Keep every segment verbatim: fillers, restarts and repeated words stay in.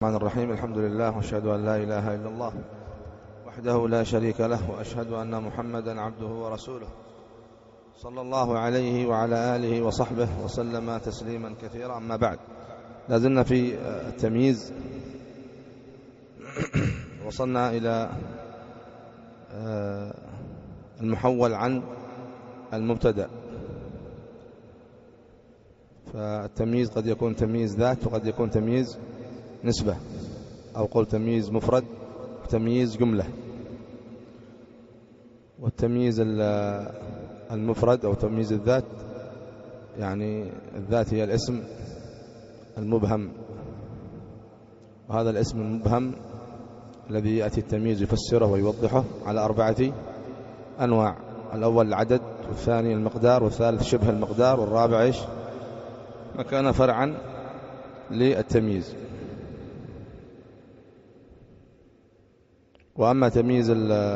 الرحمن الرحيم. الحمد لله واشهد ان لا اله الا الله وحده لا شريك له، واشهد ان محمدا عبده ورسوله صلى الله عليه وعلى اله وصحبه وسلم تسليما كثيرا. اما بعد، لازلنا في التمييز. وصلنا الى المحول عن المبتدأ. فالتمييز قد يكون تمييز ذات وقد يكون تمييز نسبة، أو قل تمييز مفرد وتمييز جملة. والتمييز المفرد أو تمييز الذات، يعني الذات هي الاسم المبهم، وهذا الاسم المبهم الذي يأتي التمييز يفسره ويوضحه على أربعة أنواع: الأول العدد، والثاني المقدار، والثالث شبه المقدار، والرابع إيش؟ ما كان فرعا للتمييز. وأما تمييز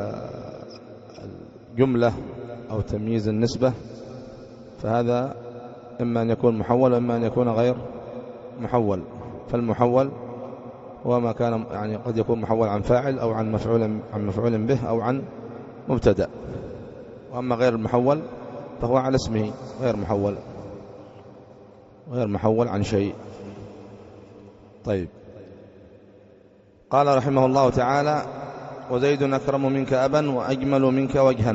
الجملة أو تمييز النسبة فهذا إما أن يكون محول وإما أن يكون غير محول. فالمحول هو ما كان، يعني قد يكون محول عن فاعل أو عن مفعول عن مفعول به أو عن مبتدأ. وأما غير المحول فهو على اسمه، غير محول غير محول عن شيء. طيب، قال رحمه الله تعالى: وزيد أكرم منك أبا وأجمل منك وجها.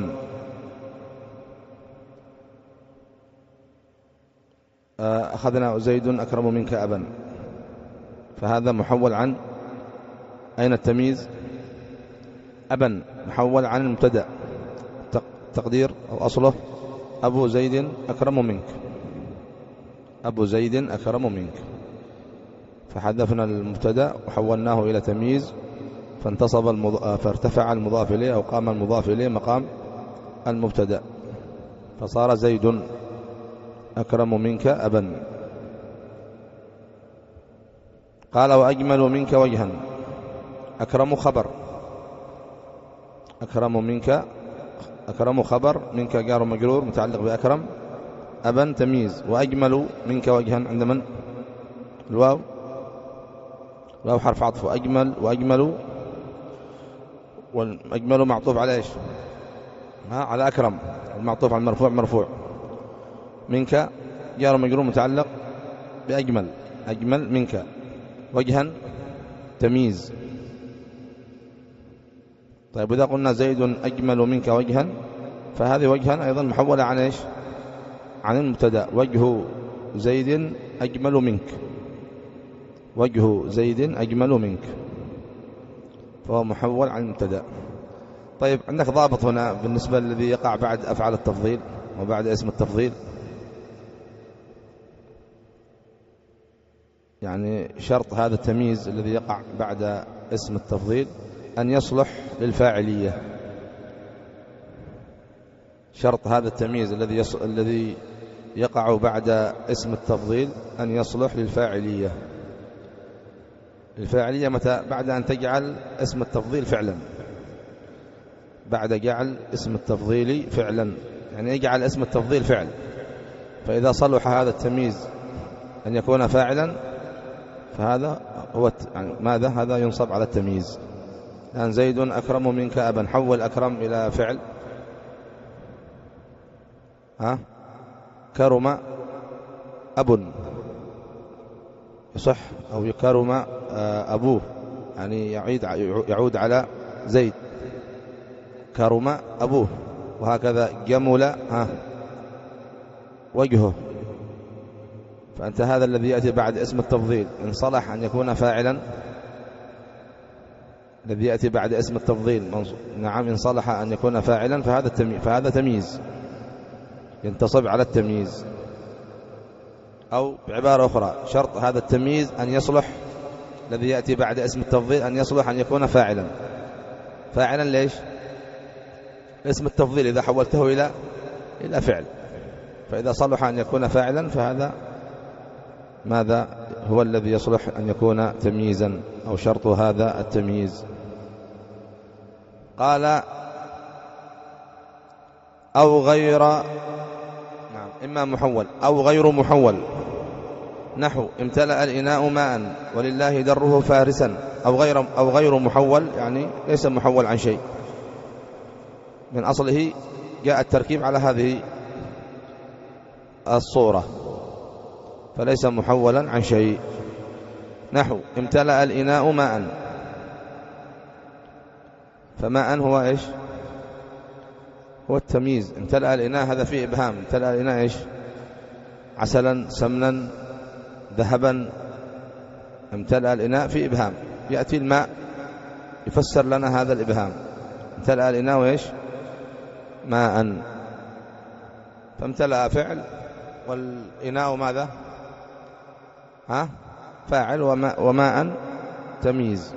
أخذنا زيد أكرم منك أبا، فهذا محول عن أين التمييز؟ أبا، محول عن المبتدأ. تقدير أو أصله أبو زيد أكرم منك، أبو زيد أكرم منك. فحذفنا المبتدأ وحولناه إلى تمييز، فانتصب المض... فارتفع المضاف إليه أو قام المضاف إليه مقام المبتدأ، فصار زيد أكرم منك أبا. قال: وأجمل منك وجها. أكرم خبر، أكرم منك، أكرم خبر، منك جار مجرور متعلق بأكرم، أبا تمييز. وأجمل منك وجها عند من؟ الواو، الواو حرف عطف. أجمل، وأجمل، والأجمل معطوف على إيش؟ ها، على أكرم، المعطوف على المرفوع مرفوع. منك جار مجرور متعلق بأجمل، أجمل منك. وجها تمييز. طيب، إذا قلنا زيد أجمل منك وجها، فهذه وجها أيضا محولة عن إيش؟ عن المبتدأ. وجه زيد أجمل منك، وجه زيد أجمل منك، فهو محول عن المبتدأ. طيب، عندك ضابط هنا بالنسبة للذي يقع بعد أفعال التفضيل وبعد اسم التفضيل. يعني شرط هذا التمييز الذي يقع بعد اسم التفضيل أن يصلح للفاعلية. شرط هذا التمييز الذي يص... الذي يقع بعد اسم التفضيل أن يصلح للفاعلية. الفاعلية متى؟ بعد أن تجعل اسم التفضيل فعلا، بعد جعل اسم التفضيل فعلا، يعني يجعل اسم التفضيل فعل. فإذا صلح هذا التمييز أن يكون فاعلا فهذا هو يعني ماذا؟ هذا ينصب على التمييز. الآن زيد أكرم منك أبا، حول أكرم إلى فعل. ها، كرم أب، يصح، أو يكرم أبوه، يعني يعيد يعود على زيد. كرم أبوه، وهكذا جمل ها وجهه. فأنت هذا الذي يأتي بعد اسم التفضيل إن صلح أن يكون فاعلا، الذي يأتي بعد اسم التفضيل نعم إن صلح أن يكون فاعلا فهذا التمييز، فهذا تمييز ينتصب على التمييز. أو بعبارة أخرى، شرط هذا التمييز أن يصلح، الذي يأتي بعد اسم التفضيل أن يصلح أن يكون فاعلا. فاعلا ليش؟ اسم التفضيل إذا حولته إلى إلى فعل، فإذا صلح أن يكون فاعلا فهذا ماذا؟ هو الذي يصلح أن يكون تمييزا، أو شرط هذا التمييز. قال: أو غير، نعم، إما محول أو غير محول. نحو امتلأ الإناء ماء ولله دره فارسا، أو غير, أو غير محول، يعني ليس محول عن شيء، من أصله جاء التركيب على هذه الصورة فليس محولا عن شيء. نحو امتلأ الإناء ماء، فماء هو إيش؟ هو التمييز. امتلأ الإناء هذا فيه إبهام. امتلأ الإناء إيش؟ عسلا، سمنا، ذهبا. امتلأ الإناء فيه إبهام، يأتي الماء يفسر لنا هذا الإبهام. امتلأ الإناء وإيش؟ ماء. فامتلأ فعل والإناء ماذا؟ ها؟ فاعل، وماء, وماء تمييز.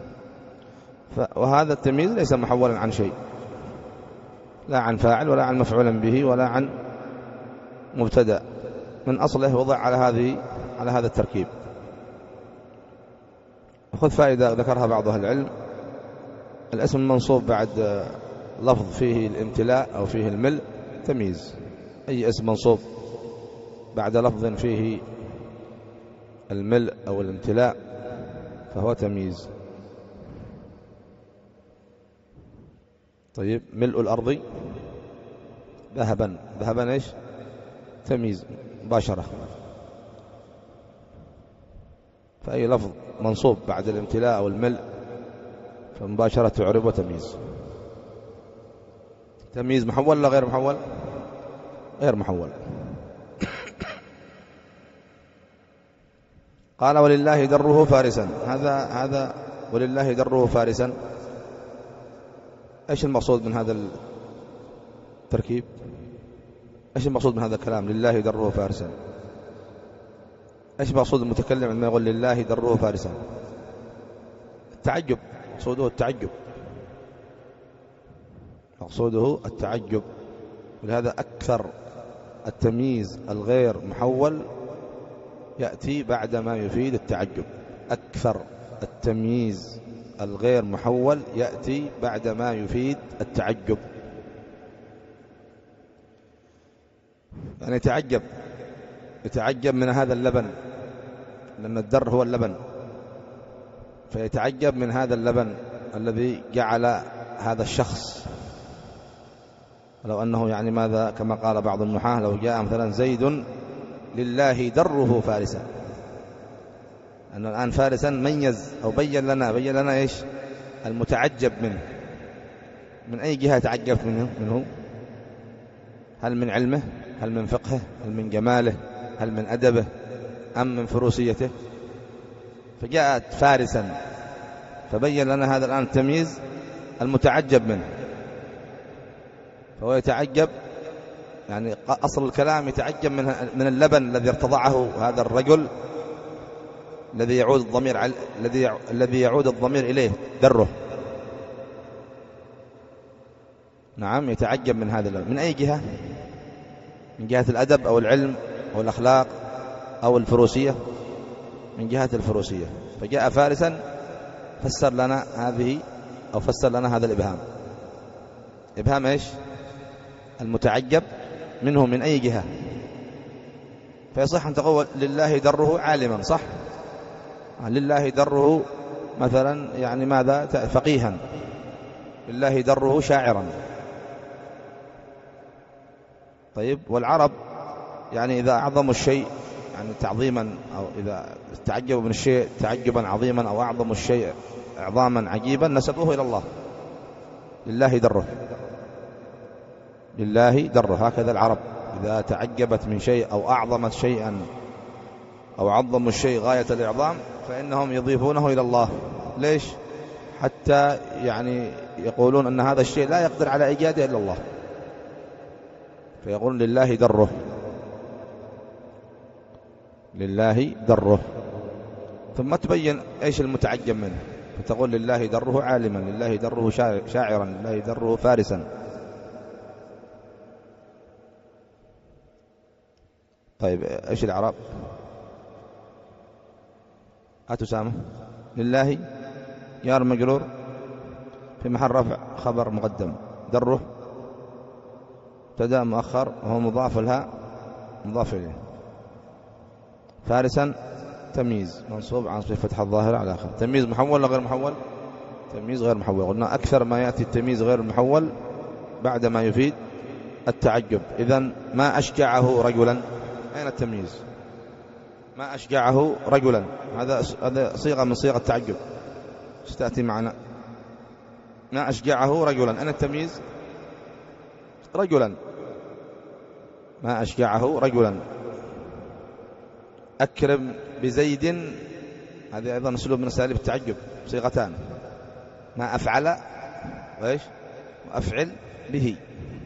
وهذا التمييز ليس محولا عن شيء، لا عن فاعل ولا عن مفعول به ولا عن مبتدأ، من أصله وضع على هذه على هذا التركيب. خذ فائدة ذكرها بعض أهل العلم: الاسم المنصوب بعد لفظ فيه الامتلاء أو فيه الملء تمييز. أي اسم منصوب بعد لفظ فيه الملء أو الامتلاء فهو تمييز. طيب، ملء الأرض ذهبا، ذهبا إيش؟ تمييز مباشرة. فأي لفظ منصوب بعد الامتلاء أو الملء فمباشرة تعرب وتمييز. تمييز محول ولا غير محول؟ غير محول. قال ولله دره فارسا. هذا هذا ولله دره فارسا، ايش المقصود من هذا التركيب؟ ايش المقصود من هذا الكلام لله دره فارسا؟ ايش مقصود المتكلم عندما يقول لله دره فارسا؟ التعجب، مقصوده التعجب، مقصوده التعجب. ولهذا أكثر التمييز الغير محول يأتي بعد ما يفيد التعجب. أكثر التمييز الغير محول يأتي بعد ما يفيد التعجب. يعني يتعجب يتعجب من هذا اللبن، لأن الدر هو اللبن، فيتعجب من هذا اللبن الذي جعل هذا الشخص. لو أنه يعني ماذا، كما قال بعض النحاة: لو جاء مثلا زيد لله دره فارسا، أنه الآن فارسا ميز أو بين لنا بين لنا إيش المتعجب منه. من أي جهة تعجبت منه منه؟ هل من علمه؟ هل من فقهه؟ هل من جماله؟ هل من أدبه؟ أم من فروسيته؟ فجاءت فارسا فبين لنا هذا الآن التمييز المتعجب منه. فهو يتعجب، يعني أصل الكلام يتعجب من من اللبن الذي ارتضعه هذا الرجل، الذي يعود الضمير على الذي الذي يعود الضمير إليه دره. نعم، يتعجب من هذا اللبن. من أي جهة؟ من جهة الأدب أو العلم أو الأخلاق أو الفروسية؟ من جهة الفروسية. فجاء فارسا فسر لنا هذه أو فسر لنا هذا الإبهام. إبهام إيش؟ المتعجب منه من أي جهة. فيصح أن تقول لله دره عالما، صح؟ لله دره مثلا يعني ماذا، فقيها. لله دره شاعرا. طيب، والعرب يعني إذا أعظموا الشيء يعني تعظيما، أو إذا تعجبوا من الشيء تعجبا عظيما، أو أعظموا الشيء إعظاما عجيبا، نسبوه إلى الله. لله دره، لله دره. هكذا العرب إذا تعجبت من شيء أو أعظمت شيئا أو عظموا الشيء غاية الإعظام فإنهم يضيفونه إلى الله. ليش؟ حتى يعني يقولون أن هذا الشيء لا يقدر على إيجاده إلا الله، فيقول لله دره، لله دره. ثم تبين إيش المتعجب منه، فتقول لله دره عالما، لله دره شاعرا، لله دره فارسا. طيب، إيش الإعراب؟ هاتوا سامة. لله جار مجرور في محل رفع خبر مقدم، دره مبتدا مؤخر وهو مضاف لها مضاف إليه. فارسا تمييز منصوب عن فتح الظاهرة على آخر. تمييز محول ولا غير محول؟ تمييز غير محول. قلنا أكثر ما يأتي التمييز غير المحول بعد ما يفيد التعجب. إذن ما أشجعه رجلا، أين التمييز؟ ما أشجعه رجلا، هذا هذا صيغة من صيغ التعجب ستأتي معنا. ما أشجعه رجلا، أين التمييز؟ رجلا. ما أشجعه رجلا. أكرم بزيد، هذه أيضا أسلوب من أساليب التعجب، صيغتان، ما أفعل وإيش وأفعل به.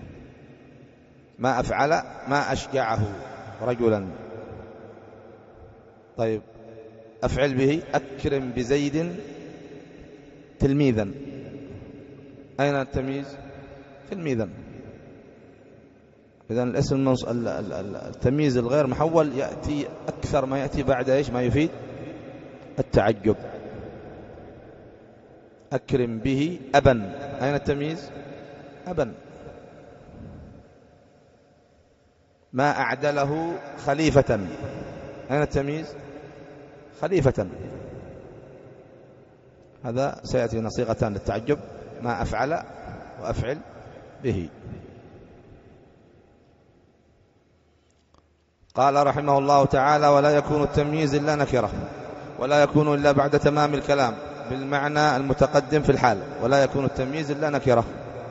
ما أفعل ما أشجعه رجلا. طيب أفعل به أكرم بزيد تلميذا، أين التمييز؟ تلميذا. إذن الاسم التمييز الغير محول يأتي أكثر ما يأتي بعد إيش ما يفيد التعجب. أكرم به أبا، أين التمييز؟ أبا. ما أعدله خليفة، أين التمييز؟ خليفة. هذا سيأتي صيغتان للتعجب، ما أفعل وأفعل به. قال رحمه الله تعالى: ولا يكون التمييز إلا نكرة، ولا يكون إلا بعد تمام الكلام بالمعنى المتقدم في الحال. ولا يكون التمييز إلا نكرة،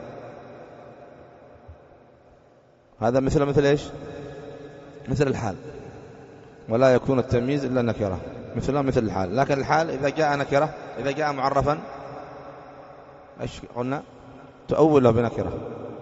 هذا مثل مثل إيش؟ مثل الحال. ولا يكون التمييز إلا نكرة مثل مثل الحال. لكن الحال إذا جاء نكرة، إذا جاء معرفا إيش قلنا؟ تؤوله بنكرة.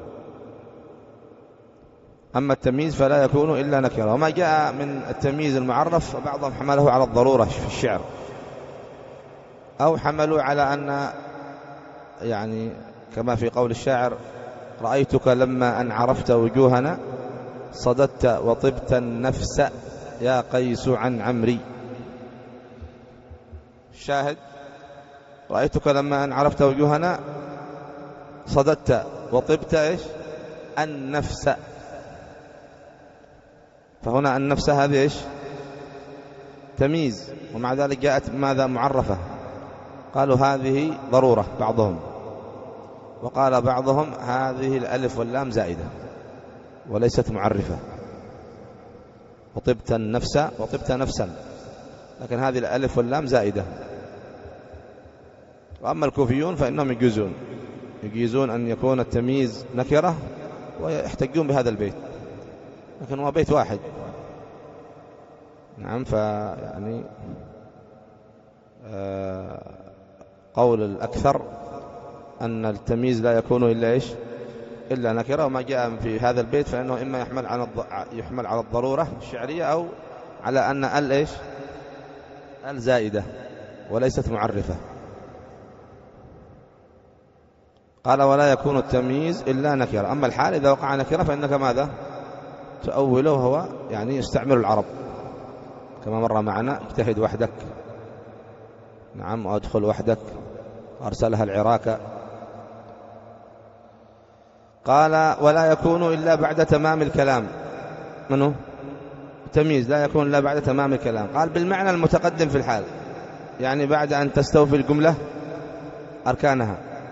أما التمييز فلا يكون إلا نكرة. وما جاء من التمييز المعرف فبعضهم حمله على الضرورة في الشعر، أو حملوا على أن يعني كما في قول الشاعر: رأيتك لما أن عرفت وجوهنا صددت وطبت النفس يا قيس عن عمري. الشاهد: رأيتك لما أن عرفت وجوهنا صددت وطبت إيش؟ النفس. فهنا النفس هذه إيش؟ تمييز، ومع ذلك جاءت ماذا؟ معرفة. قالوا هذه ضرورة بعضهم، وقال بعضهم هذه الألف واللام زائدة وليست معرفة. وطبت النفس وطبت نفسا، لكن هذه الألف واللام زائدة. وأما الكوفيون فإنهم يجيزون يجيزون أن يكون التمييز نكرة ويحتجون بهذا البيت، لكن هو بيت واحد. نعم. فيعني آه قول الأكثر أن التمييز لا يكون إلا إيش؟ إلا نكرة. وما جاء في هذا البيت فإنه إما يحمل على يحمل على الضرورة الشعرية، أو على أن ال إيش؟ الزائدة وليست معرفة. قال: ولا يكون التمييز إلا نكرة. أما الحال إذا وقع نكرة فإنك ماذا؟ تؤوله. هو يعني يستعمل العرب كما مر معنا: اجتهد وحدك، نعم، وادخل وحدك، أرسلها العراك. قال: ولا يكون إلا بعد تمام الكلام. منه تمييز لا يكون إلا بعد تمام الكلام. قال: بالمعنى المتقدم في الحال، يعني بعد أن تستوفي الجملة أركانها،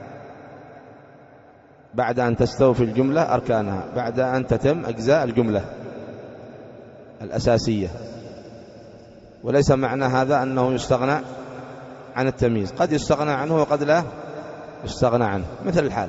بعد أن تستوفي الجملة أركانها، بعد أن تتم أجزاء الجملة الأساسية. وليس معنى هذا أنه يستغنى عن التمييز، قد يستغنى عنه وقد لا يستغنى عنه، مثل الحال.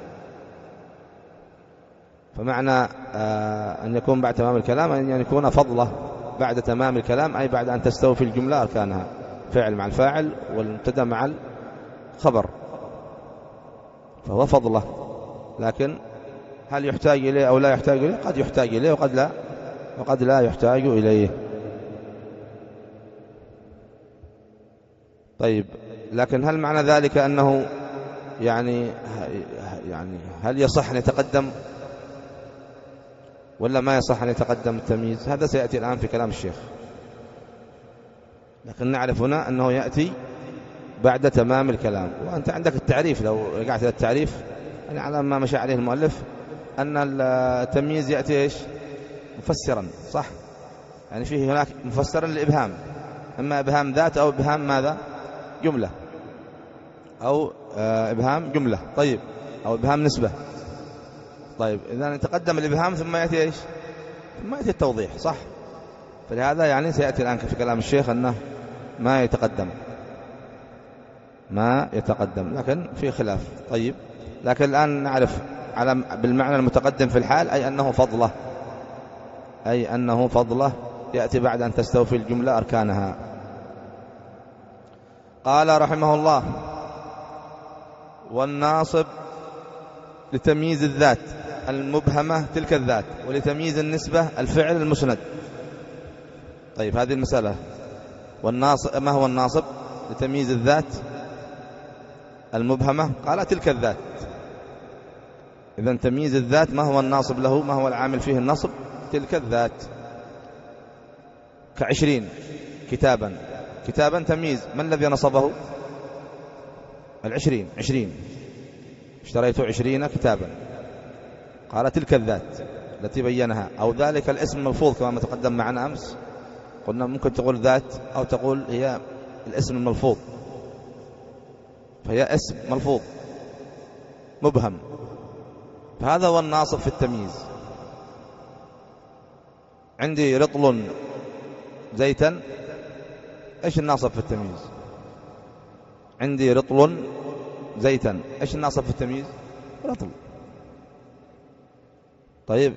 فمعنى آه أن يكون بعد تمام الكلام أن يكون فضله بعد تمام الكلام، أي بعد أن تستوفي الجملة أركانها، فعل مع الفاعل والمبتدا مع الخبر، فهو فضله. لكن هل يحتاج إليه أو لا يحتاج إليه؟ قد يحتاج إليه وقد لا وقد لا يحتاج إليه. طيب، لكن هل معنى ذلك أنه يعني يعني هل يصح أن يتقدم ولا ما يصح أن يتقدم التمييز؟ هذا سيأتي الآن في كلام الشيخ، لكن نعرف هنا أنه يأتي بعد تمام الكلام. وأنت عندك التعريف، لو رجعت إلى التعريف يعني على ما مشى عليه المؤلف، أن التمييز يأتي إيش؟ مفسرا، صح؟ يعني فيه هناك مفسر للإبهام، إما إبهام ذات أو إبهام ماذا؟ جملة، أو إبهام جملة. طيب، أو إبهام نسبة. طيب، إذا تقدم الإبهام ثم يأتي إيش؟ ثم يأتي التوضيح، صح؟ فلهذا يعني سيأتي الآن في كلام الشيخ أنه ما يتقدم ما يتقدم لكن في خلاف. طيب، لكن الآن نعرف على بالمعنى المتقدم في الحال، أي أنه فضله أي أنه فضله يأتي بعد أن تستوفي الجملة أركانها. قال رحمه الله: والناصب لتمييز الذات المبهمة تلك الذات، ولتمييز النسبة الفعل المسند. طيب، هذه المسألة. والناصب، ما هو الناصب لتمييز الذات المبهمة؟ قال تلك الذات. إذن تمييز الذات ما هو الناصب له؟ ما هو العامل فيه النصب؟ تلك الذات. كعشرين كتابا، كتابا تمييز، من الذي نصبه؟ العشرين، عشرين، اشتريت عشرين كتابا. قال تلك الذات التي بينها، أو ذلك الاسم الملفوظ كما تقدم معنا أمس. قلنا ممكن تقول ذات أو تقول هي الاسم الملفوظ، فهي اسم ملفوظ مبهم، فهذا هو الناصب في التمييز. عندي رطل زيتا، ايش الناصب في التمييز؟ عندي رطل زيتا، ايش الناصب في التمييز؟ رطل. طيب،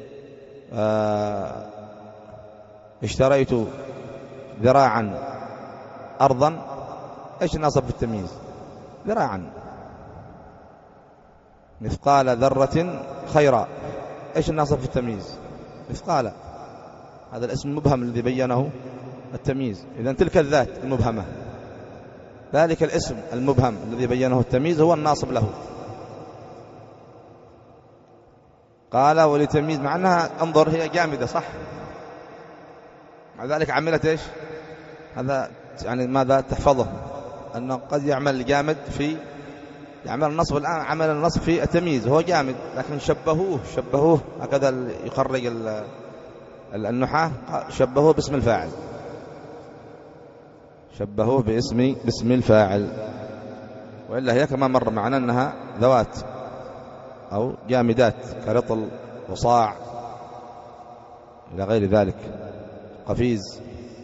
آه اشتريت ذراعا أرضا، ايش الناصب في التمييز؟ ذراعا. مثقال ذرة خيرا، ايش الناصب في التمييز؟ مثقال. هذا الاسم المبهم الذي بينه التمييز. إذن تلك الذات المبهمة، ذلك الاسم المبهم الذي بينه التمييز هو الناصب له. قال ولتمييز، مع أنها انظر هي جامدة، صح؟ مع ذلك عملت ايش؟ هذا يعني ماذا تحفظه؟ أنه قد يعمل الجامد في يعمل النصب. الآن عمل النصب في التمييز، هو جامد، لكن شبهوه شبهوه هكذا يخرج النحاة، شبهوه باسم الفاعل، شبهوه باسم باسم الفاعل. وإلا هي كما مر معنا أنها ذوات أو جامدات كرطل وصاع إلى غير ذلك، قفيز.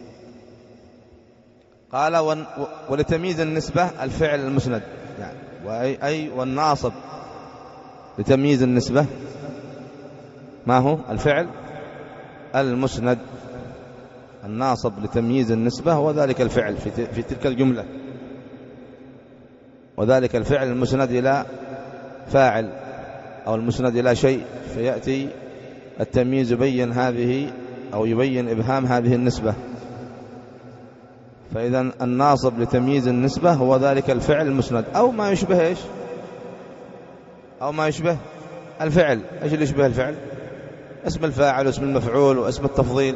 قال ولتمييز النسبة الفعل المسند، يعني وأي أي والناصب لتمييز النسبة ما هو؟ الفعل المسند. الناصب لتمييز النسبة هو ذلك الفعل في في تلك الجملة، وذلك الفعل المسند إلى فاعل أو المسند إلى شيء، فيأتي التمييز يبين هذه أو يبين إبهام هذه النسبة. فإذا الناصب لتمييز النسبة هو ذلك الفعل المسند أو ما يشبه إيش؟ أو ما يشبه الفعل. إيش اللي يشبه الفعل؟ اسم الفاعل واسم المفعول واسم التفضيل.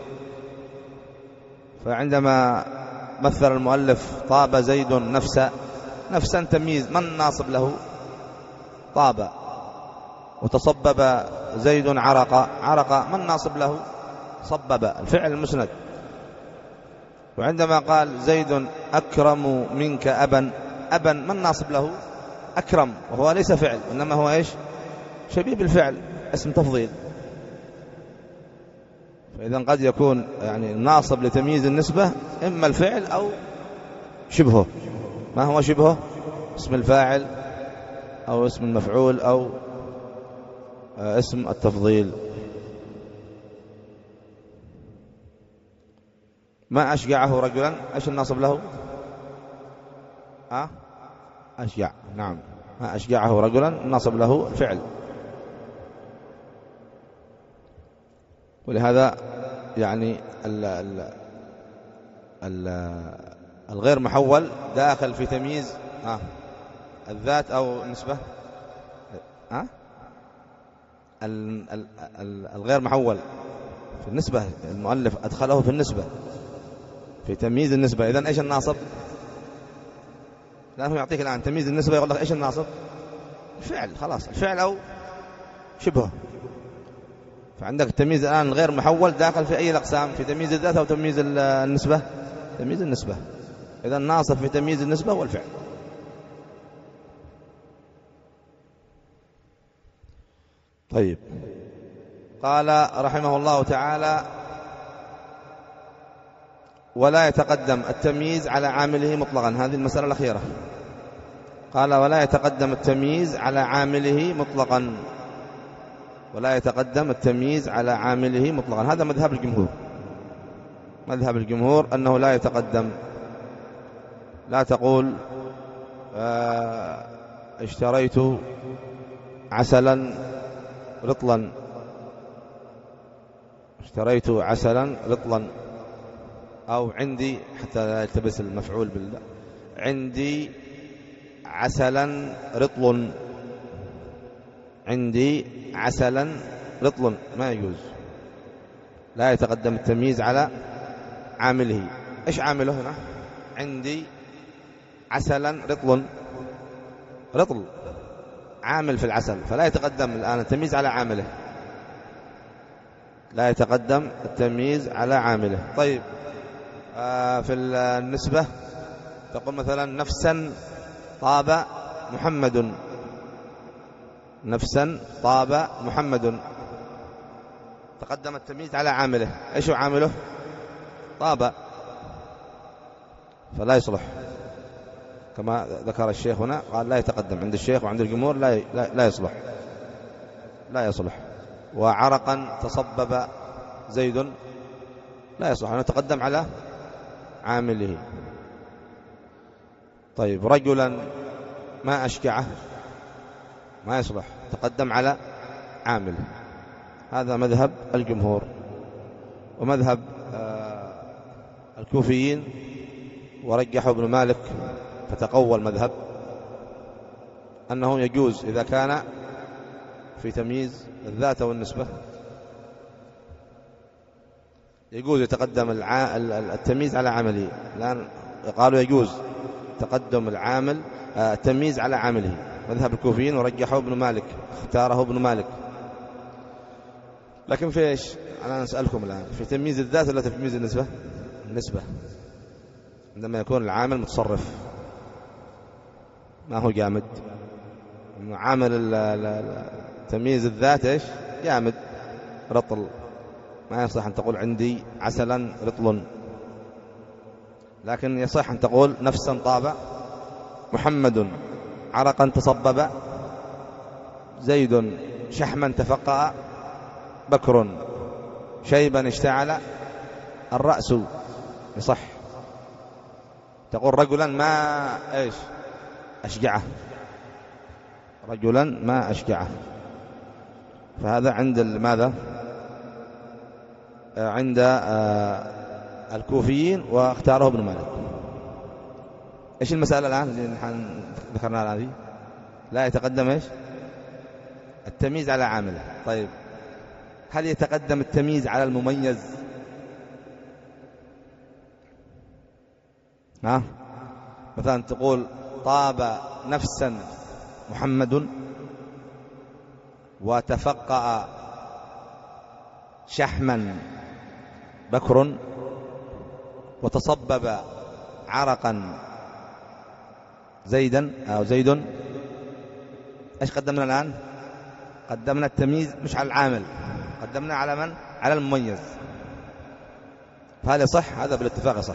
فعندما مثل المؤلف طاب زيد نفسا، نفسا تمييز، من ناصب له؟ طاب. وتصبب زيد عرق، عرق، من ناصب له؟ صبب، الفعل المسند. وعندما قال زيد أكرم منك أبا، أبا من ناصب له؟ أكرم، وهو ليس فعل إنما هو إيش؟ شبيه بالفعل، اسم تفضيل. فإذا قد يكون يعني الناصب لتمييز النسبة إما الفعل أو شبهه. ما هو شبهه؟ اسم الفاعل أو اسم المفعول أو اسم التفضيل. ما أشجعه رجلا، إيش الناصب له؟ أه؟ أشجع، نعم. ما أشجعه رجلا الناصب له الفعل. ولهذا يعني ال ال ال الغير محول داخل في تمييز آه الذات أو النسبة. آه ال ال ال الغير محول في النسبة، المؤلف أدخله في النسبة في تمييز النسبة. إذن إيش الناصب؟ لأنه يعطيك الآن تمييز النسبة، يقول لك إيش الناصب؟ الفعل، خلاص، الفعل أو شبهه. فعندك التمييز الآن غير محول داخل في أي الأقسام؟ في تمييز الذات أو تمييز النسبة؟ تمييز النسبة. إذا الناصب في تمييز النسبة والفعل. طيب، قال رحمه الله تعالى: ولا يتقدم التمييز على عامله مطلقا. هذه المسألة الأخيرة. قال: ولا يتقدم التمييز على عامله مطلقا. ولا يتقدم التمييز على عامله مطلقا. هذا مذهب الجمهور. مذهب الجمهور أنه لا يتقدم. لا تقول آه اشتريت عسلا رطلا، اشتريت عسلا رطلا، أو عندي، حتى لا يلتبس المفعول بالله، عندي عسلا رطل، عندي عسلا رطل، ما يجوز. لا يتقدم التمييز على عامله. إيش عامله هنا؟ عندي عسلا رطل، رطل عامل في العسل، فلا يتقدم الآن التمييز على عامله. لا يتقدم التمييز على عامله. طيب، آه في النسبة تقول مثلا: نفسا طاب محمد، نفسا طاب محمد، تقدم التمييز على عامله. ايش هو عامله؟ طاب، فلا يصلح كما ذكر الشيخ هنا. قال: لا يتقدم عند الشيخ وعند الجمهور، لا لا, لا يصلح، لا يصلح. وعرقا تصبب زيد، لا يصلح أن يتقدم على عامله. طيب، رجلا ما أشكعه، ما يصلح، تقدم على عامله. هذا مذهب الجمهور. ومذهب آه الكوفيين ورجحوا ابن مالك فتقوى المذهب أنه يجوز إذا كان في تمييز الذات والنسبة، يجوز يتقدم الع... التمييز على عامله. الآن قالوا يجوز تقدم العامل التمييز على عامله. مذهب الكوفيين ورجحوا ابن مالك، اختاره ابن مالك. لكن في ايش؟ أنا نسألكم الآن، في تمييز الذات ولا في تمييز النسبة؟ النسبة، عندما يكون العامل متصرف ما هو جامد. عامل تمييز الذات ايش؟ جامد، رطل، ما يصح أن تقول عندي عسلا رطل. لكن يصح أن تقول: نفسا طاب محمد، عرقا تصبب زيد، شحما تفقأ بكر، شيبا اشتعل الرأس. يصح. تقول: رجلا ما ايش أشجعه، رجلا ما أشجعه. فهذا عند ماذا؟ عند الكوفيين، واختاره ابن مالك. ايش المسألة الآن اللي ذكرناها هذه؟ لا يتقدم ايش؟ التمييز على عامله. طيب، هل يتقدم التمييز على المميز؟ ها؟ مثلا تقول: طاب نفسا محمد، وتفقأ شحما بكر، وتصبب عرقا زيدا أو زيد. ايش قدمنا الآن؟ قدمنا التمييز مش على العامل، قدمنا على من؟ على المميز. فهل يصح؟ هذا بالاتفاق يصح.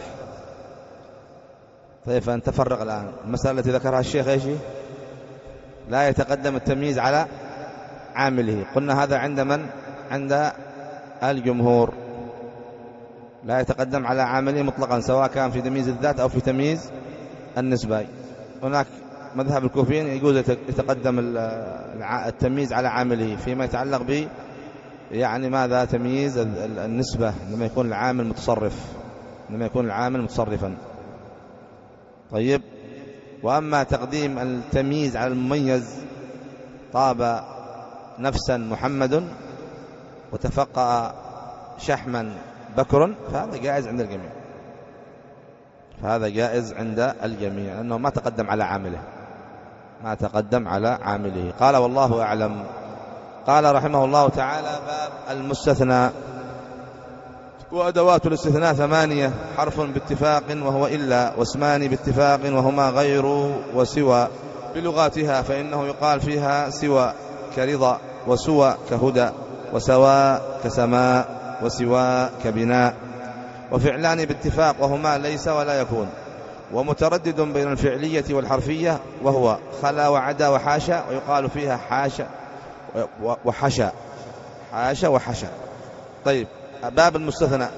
طيب، فأنت فرق الآن المسألة التي ذكرها الشيخ ايش؟ لا يتقدم التمييز على عامله. قلنا هذا عند من؟ عند الجمهور. لا يتقدم على عامله مطلقا، سواء كان في تمييز الذات أو في تمييز النسبة. هناك مذهب الكوفيين يجوز يتقدم التمييز على عامله فيما يتعلق به يعني ماذا؟ تمييز النسبة، لما يكون العامل متصرف، لما يكون العامل متصرفا. طيب، وأما تقديم التمييز على المميز: طاب نفسا محمد، وتفقأ شحما بكر، فهذا جائز عند الجميع. فهذا جائز عند الجميع لأنه ما تقدم على عامله، ما تقدم على عامله. قال: والله أعلم. قال رحمه الله تعالى: باب المستثنى. وأدوات الاستثناء ثمانية: حرف باتفاق وهو إلا، واسمان باتفاق وهما غير وسوى بلغاتها، فإنه يقال فيها سوى كرضا، وسوى كهدى، وسواء كسماء، وسواء كبناء. وفعلان باتفاق وهما ليس ولا يكون. ومتردد بين الفعلية والحرفية وهو خلا وعدا وحاشا، ويقال فيها حاشا وحشا، حاشا وحشا. طيب، باب المستثنى.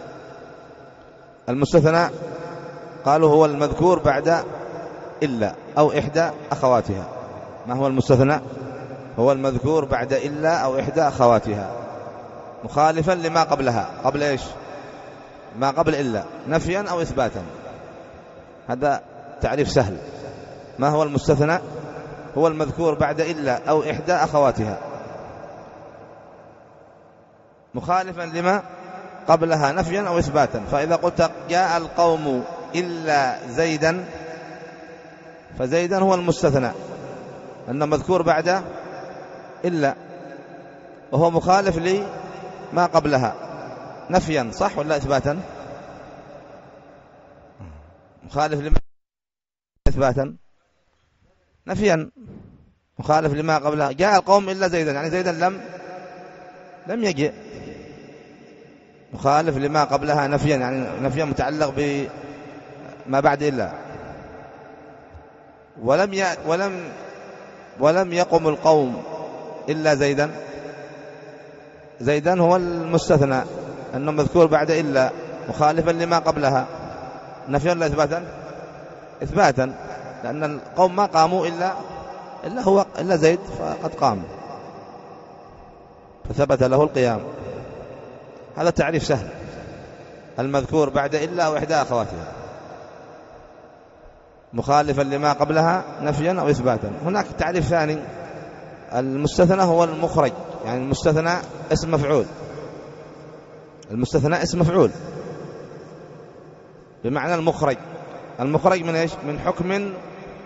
المستثنى قالوا هو المذكور بعد إلا أو إحدى أخواتها. ما هو المستثنى؟ هو المذكور بعد إلا أو إحدى أخواتها، مخالفا لما قبلها. قبل إيش؟ ما قبل إلا، نفيا أو إثباتا. هذا تعريف سهل. ما هو المستثنى؟ هو المذكور بعد إلا أو إحدى أخواتها، مخالفا لما قبلها، نفيا أو إثباتا. فإذا قلت جاء القوم إلا زيدا، فزيدا هو المستثنى، أنه مذكور بعد إلا، وهو مخالف لما قبلها، نفيا صح ولا إثباتا؟ مخالف لما إثباتا، نفيا، مخالف لما قبلها. جاء القوم إلا زيدا، يعني زيدا لم لم يجئ، مخالف لما قبلها، نفيا، يعني نفيا متعلق بما بعد إلا. ولم ي... ولم ولم يقم القوم إلا زيدا، زيدا هو المستثنى، أنه مذكور بعد إلا، مخالفا لما قبلها، نفيا ولا إثباتا؟ إثباتا، لأن القوم ما قاموا إلا إلا هو إلا زيد فقد قام، فثبت له القيام. هذا تعريف سهل. المذكور بعد إلا أو إحدى أخواتها، مخالفا لما قبلها، نفيا أو إثباتا. هناك تعريف ثاني: المستثنى هو المخرج، يعني المستثنى اسم مفعول. المستثنى اسم مفعول بمعنى المخرج. المخرج من إيش؟ من حكم،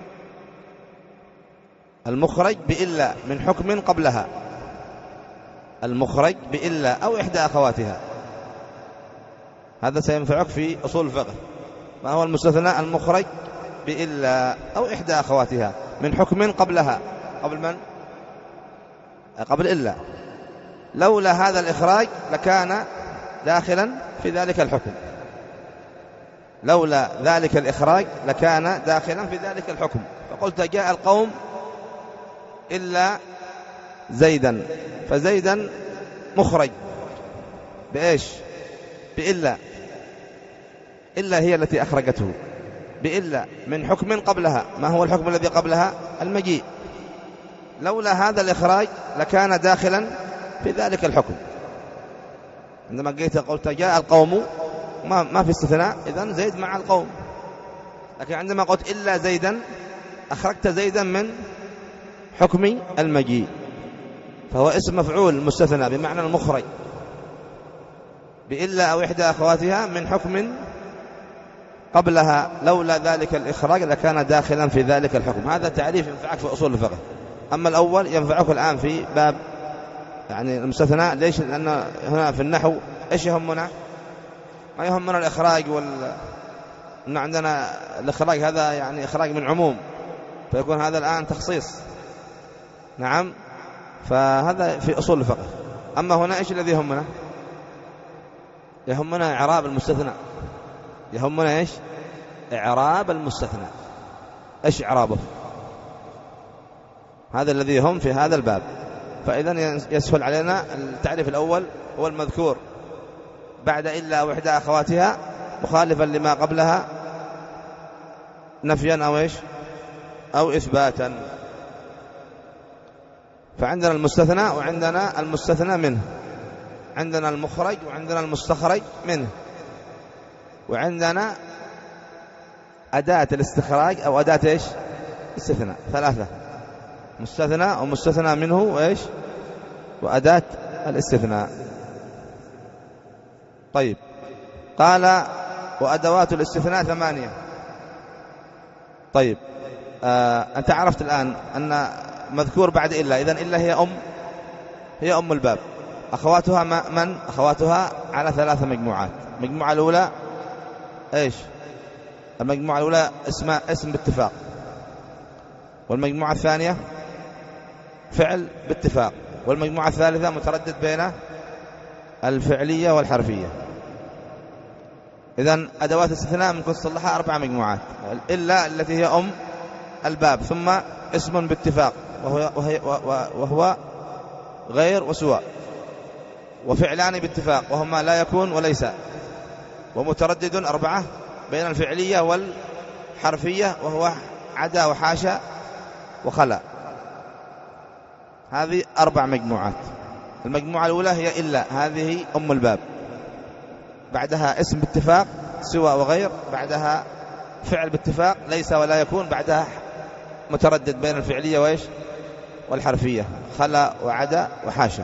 المخرج بإلا، من حكم قبلها، المخرج بإلا أو إحدى أخواتها. هذا سينفعك في أصول الفقه. ما هو المستثنى؟ المخرج بإلا أو إحدى أخواتها، من حكم قبلها. قبل من؟ قبل إلا. لولا هذا الإخراج لكان داخلا في ذلك الحكم. لولا ذلك الإخراج لكان داخلا في ذلك الحكم. فقلت جاء القوم إلا زيدا، فزيدا مخرج بإيش؟ بإلا. إلا هي التي أخرجته بإلا، من حكم قبلها. ما هو الحكم الذي قبلها؟ المجيء. لولا هذا الإخراج لكان داخلا في ذلك الحكم. عندما جئت قلت جاء القوم، ما, ما في استثناء، إذن زيد مع القوم. لكن عندما قلت إلا زيدا، أخرجت زيدا من حكم المجيء، فهو اسم مفعول مستثنى بمعنى المخرج بإلا أو إحدى أخواتها، من حكم قبلها. لولا ذلك الإخراج لكان داخلا في ذلك الحكم. هذا تعريف ينفعك في أصول الفقه. أما الأول ينفعك الآن في باب يعني المستثنى. ليش؟ لأن هنا في النحو إيش يهمنا؟ ما يهمنا الإخراج وال إن عندنا الإخراج هذا يعني إخراج من عموم، فيكون هذا الآن تخصيص. نعم، فهذا في أصول الفقه. أما هنا إيش الذي يهمنا؟ يهمنا إعراب المستثنى. يهمنا إيش؟ إعراب المستثنى. إيش إعرابه؟ هذا الذي يهم في هذا الباب. فإذن يسهل علينا التعريف الأول، هو المذكور بعد إلا أو إحدى أخواتها، مخالفا لما قبلها، نفيا أو إيش؟ أو إثباتا. فعندنا المستثنى وعندنا المستثنى منه، عندنا المخرج وعندنا المستخرج منه، وعندنا أداة الاستخراج أو أداة إيش؟ استثناء. ثلاثة: مستثنى ومستثنى منه وإيش؟ وأداة الاستثناء. طيب، قال وأدوات الاستثناء ثمانية. طيب، آه أنت عرفت الآن أن مذكور بعد إلا، إذن إلا هي أم هي أم الباب. أخواتها من؟ أخواتها على ثلاثة مجموعات. المجموعة الأولى إيش؟ المجموعة الأولى اسم اسم باتفاق، والمجموعة الثانية فعل باتفاق، والمجموعة الثالثة متردد بين الفعلية والحرفية. إذن أدوات الاستثناء ممكن تصلحها أربع مجموعات، إلا التي هي أم الباب، ثم اسم باتفاق وهو, وهو, وهو غير وسواء، وفعلان باتفاق وهما لا يكون وليس، ومتردد أربعة بين الفعلية والحرفية وهو عدا وحاشا وخلا. هذه أربع مجموعات. المجموعة الأولى هي إلا، هذه أم الباب، بعدها اسم باتفاق سواء وغير، بعدها فعل باتفاق ليس ولا يكون، بعدها متردد بين الفعلية وإيش والحرفية، خلا وعدا وحاشا.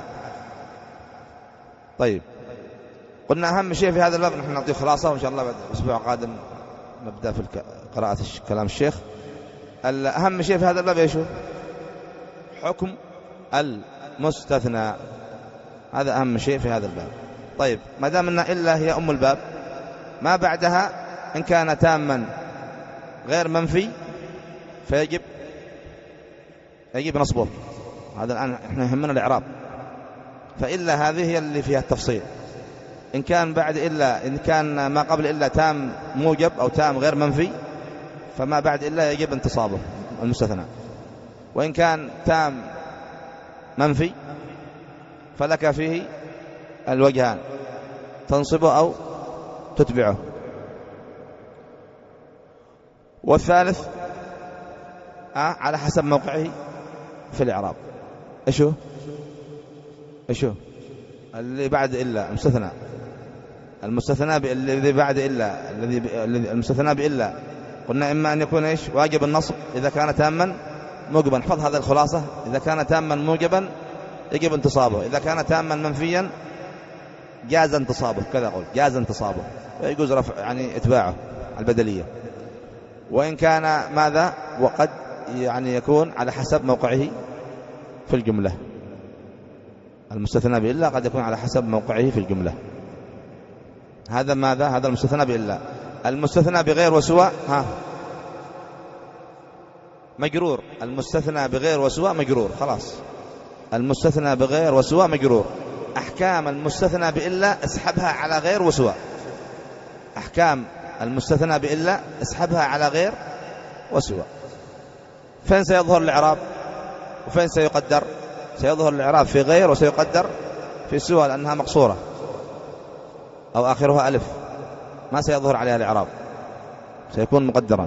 طيب، قلنا أهم شيء في هذا الباب نحن نعطيه خلاصة، وإن شاء الله بعد الأسبوع القادم نبدأ في قراءة كلام الشيخ. أهم شيء في هذا الباب إيش؟ حكم المستثنى، هذا أهم شيء في هذا الباب. طيب، ما دام أن إلا هي أم الباب، ما بعدها إن كان تاما غير منفي فيجب يجب نصبه. هذا الآن إحنا يهمنا الإعراب، فإلا هذه هي اللي فيها التفصيل. إن كان بعد إلا، إن كان ما قبل إلا تام موجب أو تام غير منفي، فما بعد إلا يجب انتصابه المستثنى. وإن كان تام منفي فلك فيه الوجهان، تنصبه أو تتبعه. والثالث آه على حسب موقعه في الإعراب. إيش هو؟ إيش هو؟ اللي بعد إلا المستثنى، المستثنى الذي بعد إلا، الذي المستثنى بإلا قلنا إما أن يكون إيش؟ واجب النصب إذا كان تاما موجبا. احفظ هذا الخلاصة: إذا كان تاما موجبا يجب انتصابه، إذا كان تاما منفيا جاز انتصابه، كذا أقول جاز انتصابه ويجوز رفع يعني إتباعه البدلية. وإن كان ماذا؟ وقد يعني يكون على حسب موقعه في الجملة. المستثنى بإلا قد يكون على حسب موقعه في الجملة. هذا ماذا؟ هذا المستثنى بإلا. المستثنى بغير وسواء ها مجرور. المستثنى بغير وسواء مجرور، خلاص. المستثنى بغير وسواء مجرور. أحكام المستثنى بإلا اسحبها على غير وسواء. أحكام المستثنى بإلا اسحبها على غير وسواء. فين سيظهر الإعراب وفين سيقدر؟ سيظهر الإعراب في غير وسيقدر في سواء، لأنها مقصورة أو آخرها ألف، ما سيظهر عليها الإعراب، سيكون مقدرا.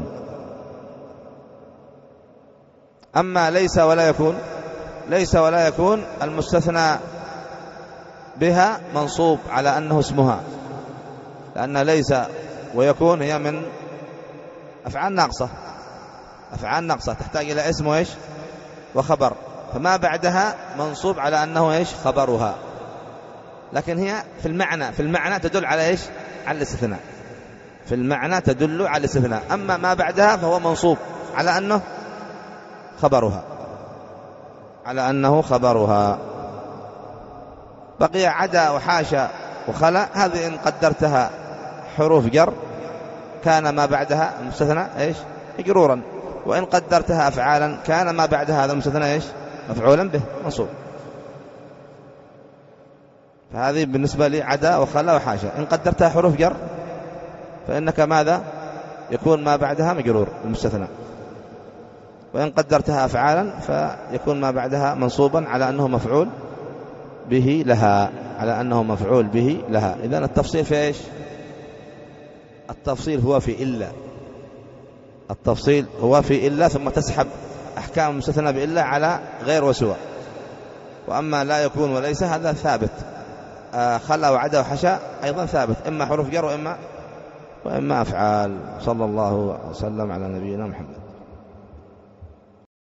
أما ليس ولا يكون، ليس ولا يكون المستثنى بها منصوب على أنه اسمها، لأن ليس ويكون هي من أفعال ناقصة، أفعال ناقصة تحتاج إلى اسم وإيش وخبر، فما بعدها منصوب على أنه إيش خبرها. لكن هي في المعنى في المعنى تدل على إيش؟ على الاستثناء. في المعنى تدل على الاستثناء. أما ما بعدها فهو منصوب على أنه خبرها، على أنه خبرها. بقي عدا وحاشا وخلا، هذه إن قدرتها حروف جر كان ما بعدها المستثنى إيش مجرورا، وإن قدرتها أفعالا كان ما بعدها هذا المستثنى إيش مفعولا به منصوب. فهذه بالنسبة لي عدا وخلا وحاشا. إن قدرتها حروف جر فإنك ماذا؟ يكون ما بعدها مجرور المستثنى. وإن قدرتها أفعالا فيكون ما بعدها منصوبا على أنه مفعول به لها، على أنه مفعول به لها. إذن التفصيل في إيش؟ التفصيل هو في إلا. التفصيل هو في إلا، ثم تسحب أحكام المستثنى بإلا على غير وسواء. وأما لا يكون وليس هذا ثابت. آه خلا وعدا وحشا أيضا ثابت، إما حروف جر وإما وإما أفعال. صلى الله وسلم على نبينا محمد.